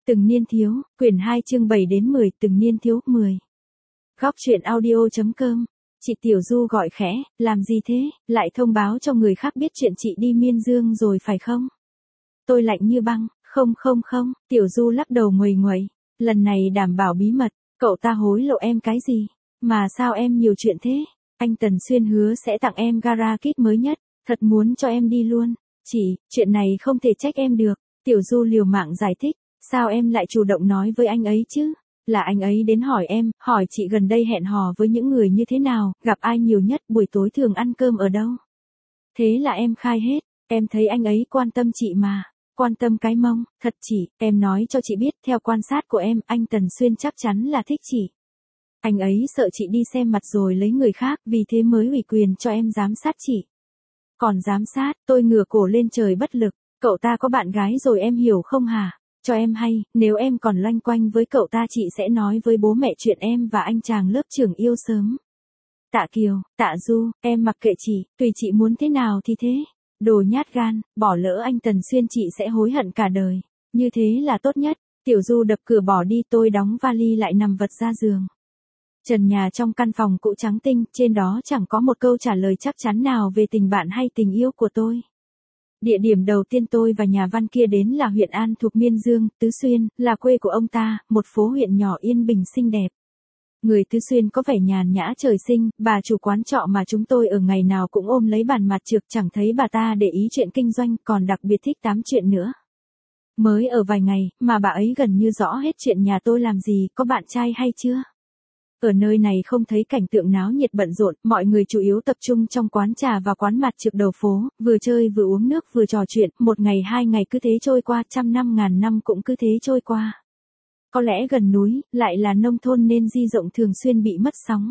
Từng niên thiếu, quyển 2 chương 7 đến 10, từng niên thiếu, 10. Góc truyện audio.com. Chị Tiểu Du gọi khẽ, làm gì thế, lại thông báo cho người khác biết chuyện chị đi Miên Dương rồi phải không? Tôi lạnh như băng, không, Tiểu Du lắc đầu nguầy nguậy, lần này đảm bảo bí mật, cậu ta hối lộ em cái gì? Mà sao em nhiều chuyện thế? Anh Tần Xuyên hứa sẽ tặng em gara kit mới nhất, thật muốn cho em đi luôn. Chị, chuyện này không thể trách em được. Tiểu Du liều mạng giải thích, sao em lại chủ động nói với anh ấy chứ? Là anh ấy đến hỏi em, hỏi chị gần đây hẹn hò với những người như thế nào, gặp ai nhiều nhất, buổi tối thường ăn cơm ở đâu. Thế là em khai hết, em thấy anh ấy quan tâm chị mà. Quan tâm cái mông, thật chị, em nói cho chị biết, theo quan sát của em, anh Tần Xuyên chắc chắn là thích chị. Anh ấy sợ chị đi xem mặt rồi lấy người khác, vì thế mới ủy quyền cho em giám sát chị. Còn giám sát, tôi ngửa cổ lên trời bất lực, cậu ta có bạn gái rồi em hiểu không hả? Cho em hay, nếu em còn loanh quanh với cậu ta chị sẽ nói với bố mẹ chuyện em và anh chàng lớp trưởng yêu sớm. Tạ Kiều, Tạ Du, em mặc kệ chị, tùy chị muốn thế nào thì thế. Đồ nhát gan, bỏ lỡ anh Tần Xuyên chị sẽ hối hận cả đời. Như thế là tốt nhất. Tiểu Du đập cửa bỏ đi, tôi đóng vali lại nằm vật ra giường. Trần nhà trong căn phòng cũ trắng tinh, trên đó chẳng có một câu trả lời chắc chắn nào về tình bạn hay tình yêu của tôi. Địa điểm đầu tiên tôi và nhà văn kia đến là huyện An thuộc Miên Dương, Tứ Xuyên, là quê của ông ta, một phố huyện nhỏ yên bình xinh đẹp. Người Tứ Xuyên có vẻ nhàn nhã trời sinh, bà chủ quán trọ mà chúng tôi ở ngày nào cũng ôm lấy bàn mặt trược, chẳng thấy bà ta để ý chuyện kinh doanh, còn đặc biệt thích tám chuyện nữa. Mới ở vài ngày, mà bà ấy gần như rõ hết chuyện nhà tôi làm gì, có bạn trai hay chưa. Ở nơi này không thấy cảnh tượng náo nhiệt bận rộn, mọi người chủ yếu tập trung trong quán trà và quán mặt trược đầu phố, vừa chơi vừa uống nước vừa trò chuyện, một ngày hai ngày cứ thế trôi qua, trăm năm ngàn năm cũng cứ thế trôi qua. Có lẽ gần núi, lại là nông thôn nên di rộng thường xuyên bị mất sóng.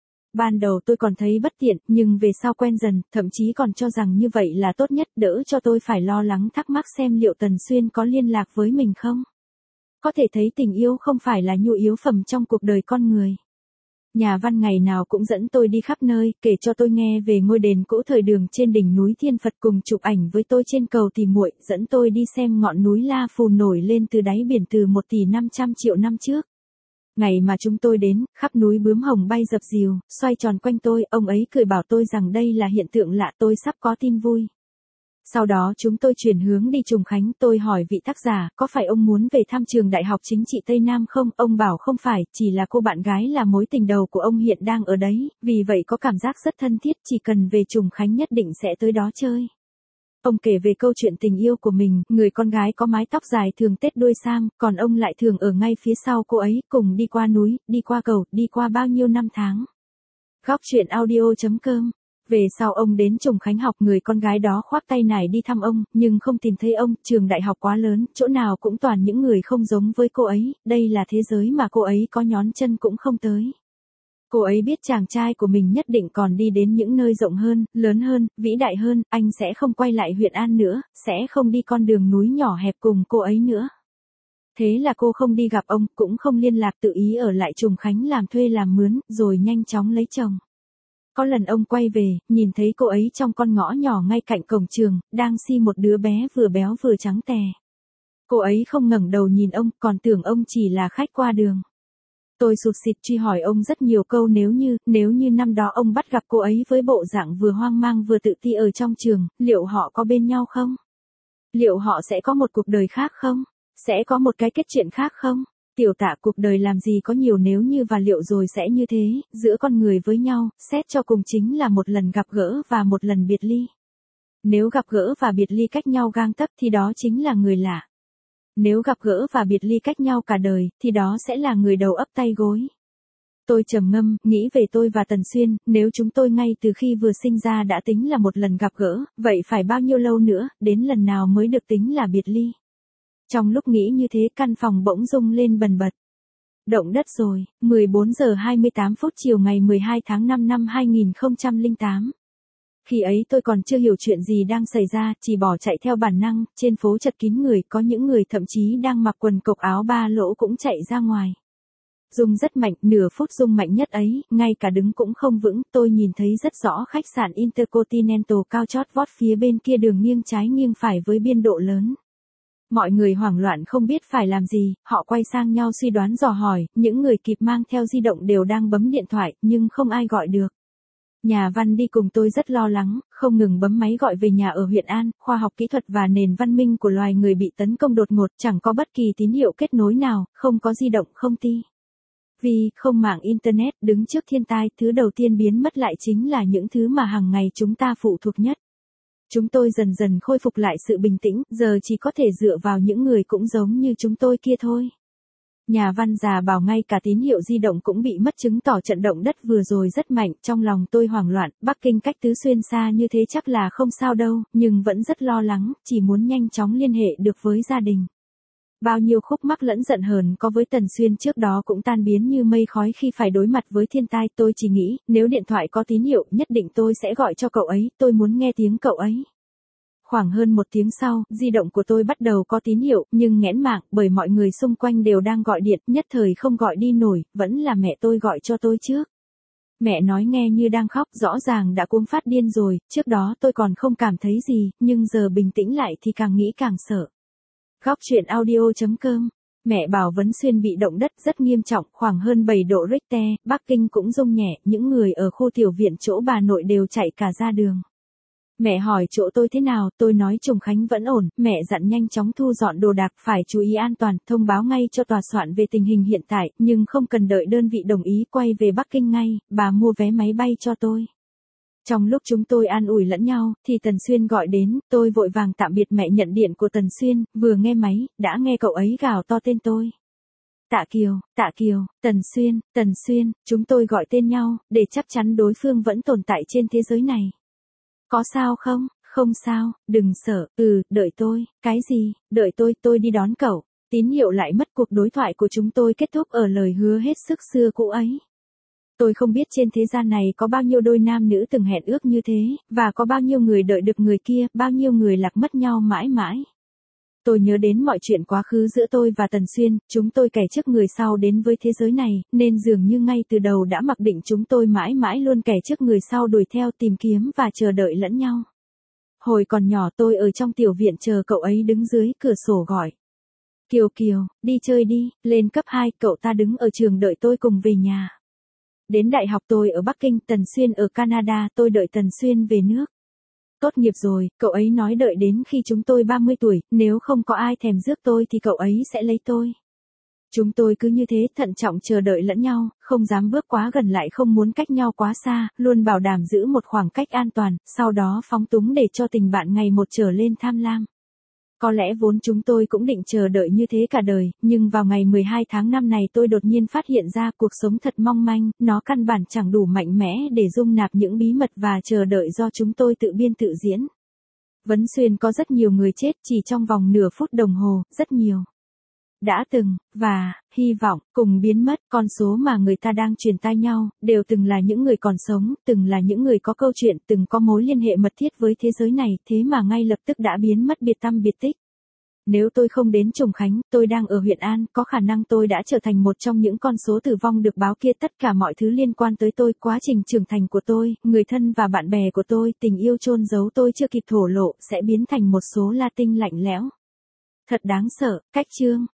Ban đầu tôi còn thấy bất tiện, nhưng về sau quen dần, thậm chí còn cho rằng như vậy là tốt nhất, đỡ cho tôi phải lo lắng thắc mắc xem liệu Tần Xuyên có liên lạc với mình không. Có thể thấy tình yêu không phải là nhu yếu phẩm trong cuộc đời con người. Nhà văn ngày nào cũng dẫn tôi đi khắp nơi, kể cho tôi nghe về ngôi đền cũ thời Đường trên đỉnh núi Thiên Phật, cùng chụp ảnh với tôi trên cầu Tỳ Muội, dẫn tôi đi xem ngọn núi La Phù nổi lên từ đáy biển từ 1.500.000.000 năm trước. Ngày mà chúng tôi đến, khắp núi bướm hồng bay dập dìu, xoay tròn quanh tôi, ông ấy cười bảo tôi rằng đây là hiện tượng lạ, tôi sắp có tin vui. Sau đó chúng tôi chuyển hướng đi Trùng Khánh, tôi hỏi vị tác giả, có phải ông muốn về thăm trường Đại học Chính trị Tây Nam không? Ông bảo không phải, chỉ là cô bạn gái là mối tình đầu của ông hiện đang ở đấy, vì vậy có cảm giác rất thân thiết, chỉ cần về Trùng Khánh nhất định sẽ tới đó chơi. Ông kể về câu chuyện tình yêu của mình, người con gái có mái tóc dài thường tết đuôi sam, còn ông lại thường ở ngay phía sau cô ấy, cùng đi qua núi, đi qua cầu, đi qua bao nhiêu năm tháng. Góc truyện audio.com. Về sau ông đến Trùng Khánh học, người con gái đó khoác tay nải đi thăm ông, nhưng không tìm thấy ông, trường đại học quá lớn, chỗ nào cũng toàn những người không giống với cô ấy, đây là thế giới mà cô ấy có nhón chân cũng không tới. Cô ấy biết chàng trai của mình nhất định còn đi đến những nơi rộng hơn, lớn hơn, vĩ đại hơn, anh sẽ không quay lại huyện An nữa, sẽ không đi con đường núi nhỏ hẹp cùng cô ấy nữa. Thế là cô không đi gặp ông, cũng không liên lạc, tự ý ở lại Trùng Khánh làm thuê làm mướn, rồi nhanh chóng lấy chồng. Có lần ông quay về, nhìn thấy cô ấy trong con ngõ nhỏ ngay cạnh cổng trường, đang si một đứa bé vừa béo vừa trắng tè. Cô ấy không ngẩng đầu nhìn ông, còn tưởng ông chỉ là khách qua đường. Tôi sụt sịt truy hỏi ông rất nhiều câu, nếu như năm đó ông bắt gặp cô ấy với bộ dạng vừa hoang mang vừa tự ti ở trong trường, liệu họ có bên nhau không? Liệu họ sẽ có một cuộc đời khác không? Sẽ có một cái kết chuyện khác không? Tiểu Tạ, cuộc đời làm gì có nhiều nếu như và liệu rồi sẽ như thế, giữa con người với nhau, xét cho cùng chính là một lần gặp gỡ và một lần biệt ly. Nếu gặp gỡ và biệt ly cách nhau gang tấc thì đó chính là người lạ. Nếu gặp gỡ và biệt ly cách nhau cả đời, thì đó sẽ là người đầu ấp tay gối. Tôi trầm ngâm, nghĩ về tôi và Tần Xuyên, nếu chúng tôi ngay từ khi vừa sinh ra đã tính là một lần gặp gỡ, vậy phải bao nhiêu lâu nữa, đến lần nào mới được tính là biệt ly? Trong lúc nghĩ như thế, căn phòng bỗng rung lên bần bật. Động đất rồi, 14 giờ 28 phút chiều ngày 12 tháng 5 năm 2008. Khi ấy tôi còn chưa hiểu chuyện gì đang xảy ra, chỉ bỏ chạy theo bản năng, trên phố chật kín người, có những người thậm chí đang mặc quần cộc áo ba lỗ cũng chạy ra ngoài. Rung rất mạnh, nửa phút rung mạnh nhất ấy, ngay cả đứng cũng không vững, tôi nhìn thấy rất rõ khách sạn Intercontinental cao chót vót phía bên kia đường nghiêng trái nghiêng phải với biên độ lớn. Mọi người hoảng loạn không biết phải làm gì, họ quay sang nhau suy đoán dò hỏi, những người kịp mang theo di động đều đang bấm điện thoại, nhưng không ai gọi được. Nhà văn đi cùng tôi rất lo lắng, không ngừng bấm máy gọi về nhà ở huyện An, khoa học kỹ thuật và nền văn minh của loài người bị tấn công đột ngột, chẳng có bất kỳ tín hiệu kết nối nào, không có di động, không vì không mạng internet, đứng trước thiên tai, thứ đầu tiên biến mất lại chính là những thứ mà hàng ngày chúng ta phụ thuộc nhất. Chúng tôi dần dần khôi phục lại sự bình tĩnh, giờ chỉ có thể dựa vào những người cũng giống như chúng tôi kia thôi. Nhà văn già bảo ngay cả tín hiệu di động cũng bị mất, chứng tỏ trận động đất vừa rồi rất mạnh, trong lòng tôi hoảng loạn, Bắc Kinh cách Tứ Xuyên xa như thế chắc là không sao đâu, nhưng vẫn rất lo lắng, chỉ muốn nhanh chóng liên hệ được với gia đình. Bao nhiêu khúc mắc lẫn giận hờn có với Tần Xuyên trước đó cũng tan biến như mây khói khi phải đối mặt với thiên tai, tôi chỉ nghĩ, nếu điện thoại có tín hiệu, nhất định tôi sẽ gọi cho cậu ấy, tôi muốn nghe tiếng cậu ấy. Khoảng hơn 1 tiếng sau, di động của tôi bắt đầu có tín hiệu, nhưng nghẽn mạng, bởi mọi người xung quanh đều đang gọi điện, nhất thời không gọi đi nổi, vẫn là mẹ tôi gọi cho tôi trước. Mẹ nói nghe như đang khóc, rõ ràng đã cuống phát điên rồi, trước đó tôi còn không cảm thấy gì, nhưng giờ bình tĩnh lại thì càng nghĩ càng sợ. Góc truyện audio.com. Mẹ bảo Vấn Xuyên bị động đất rất nghiêm trọng, khoảng hơn 7 độ Richter, Bắc Kinh cũng rung nhẹ, những người ở khu tiểu viện chỗ bà nội đều chạy cả ra đường. Mẹ hỏi chỗ tôi thế nào, tôi nói Trùng Khánh vẫn ổn, mẹ dặn nhanh chóng thu dọn đồ đạc, phải chú ý an toàn, thông báo ngay cho tòa soạn về tình hình hiện tại, nhưng không cần đợi đơn vị đồng ý, quay về Bắc Kinh ngay, bà mua vé máy bay cho tôi. Trong lúc chúng tôi an ủi lẫn nhau, thì Tần Xuyên gọi đến, tôi vội vàng tạm biệt mẹ nhận điện của Tần Xuyên, vừa nghe máy, đã nghe cậu ấy gào to tên tôi. Tạ Kiều, Tần Xuyên, chúng tôi gọi tên nhau, để chắc chắn đối phương vẫn tồn tại trên thế giới này. Có sao không? Không sao, đừng sợ, đợi tôi, cái gì, đợi tôi đi đón cậu. Tín hiệu lại mất, cuộc đối thoại của chúng tôi kết thúc ở lời hứa hết sức xưa cũ ấy. Tôi không biết trên thế gian này có bao nhiêu đôi nam nữ từng hẹn ước như thế, và có bao nhiêu người đợi được người kia, bao nhiêu người lạc mất nhau mãi mãi. Tôi nhớ đến mọi chuyện quá khứ giữa tôi và Tần Xuyên, chúng tôi kẻ trước người sau đến với thế giới này, nên dường như ngay từ đầu đã mặc định chúng tôi mãi mãi luôn kẻ trước người sau đuổi theo tìm kiếm và chờ đợi lẫn nhau. Hồi còn nhỏ tôi ở trong tiểu viện chờ cậu ấy đứng dưới cửa sổ gọi. Kiều, đi chơi đi, lên cấp 2, cậu ta đứng ở trường đợi tôi cùng về nhà. Đến đại học tôi ở Bắc Kinh, Tần Xuyên ở Canada, tôi đợi Tần Xuyên về nước. Tốt nghiệp rồi, cậu ấy nói đợi đến khi chúng tôi 30 tuổi, nếu không có ai thèm rước tôi thì cậu ấy sẽ lấy tôi. Chúng tôi cứ như thế thận trọng chờ đợi lẫn nhau, không dám bước quá gần lại không muốn cách nhau quá xa, luôn bảo đảm giữ một khoảng cách an toàn, sau đó phóng túng để cho tình bạn ngày một trở lên tham lam. Có lẽ vốn chúng tôi cũng định chờ đợi như thế cả đời, nhưng vào ngày 12 tháng 5 này tôi đột nhiên phát hiện ra cuộc sống thật mong manh, nó căn bản chẳng đủ mạnh mẽ để dung nạp những bí mật và chờ đợi do chúng tôi tự biên tự diễn. Vấn Xuyên có rất nhiều người chết chỉ trong vòng nửa phút đồng hồ, rất nhiều. Đã từng, và, hy vọng, cùng biến mất, con số mà người ta đang truyền tai nhau, đều từng là những người còn sống, từng là những người có câu chuyện, từng có mối liên hệ mật thiết với thế giới này, thế mà ngay lập tức đã biến mất biệt tăm biệt tích. Nếu tôi không đến Trùng Khánh, tôi đang ở huyện An, có khả năng tôi đã trở thành một trong những con số tử vong được báo kia, tất cả mọi thứ liên quan tới tôi, quá trình trưởng thành của tôi, người thân và bạn bè của tôi, tình yêu chôn giấu tôi chưa kịp thổ lộ, sẽ biến thành một số la tinh lạnh lẽo. Thật đáng sợ, cách chương.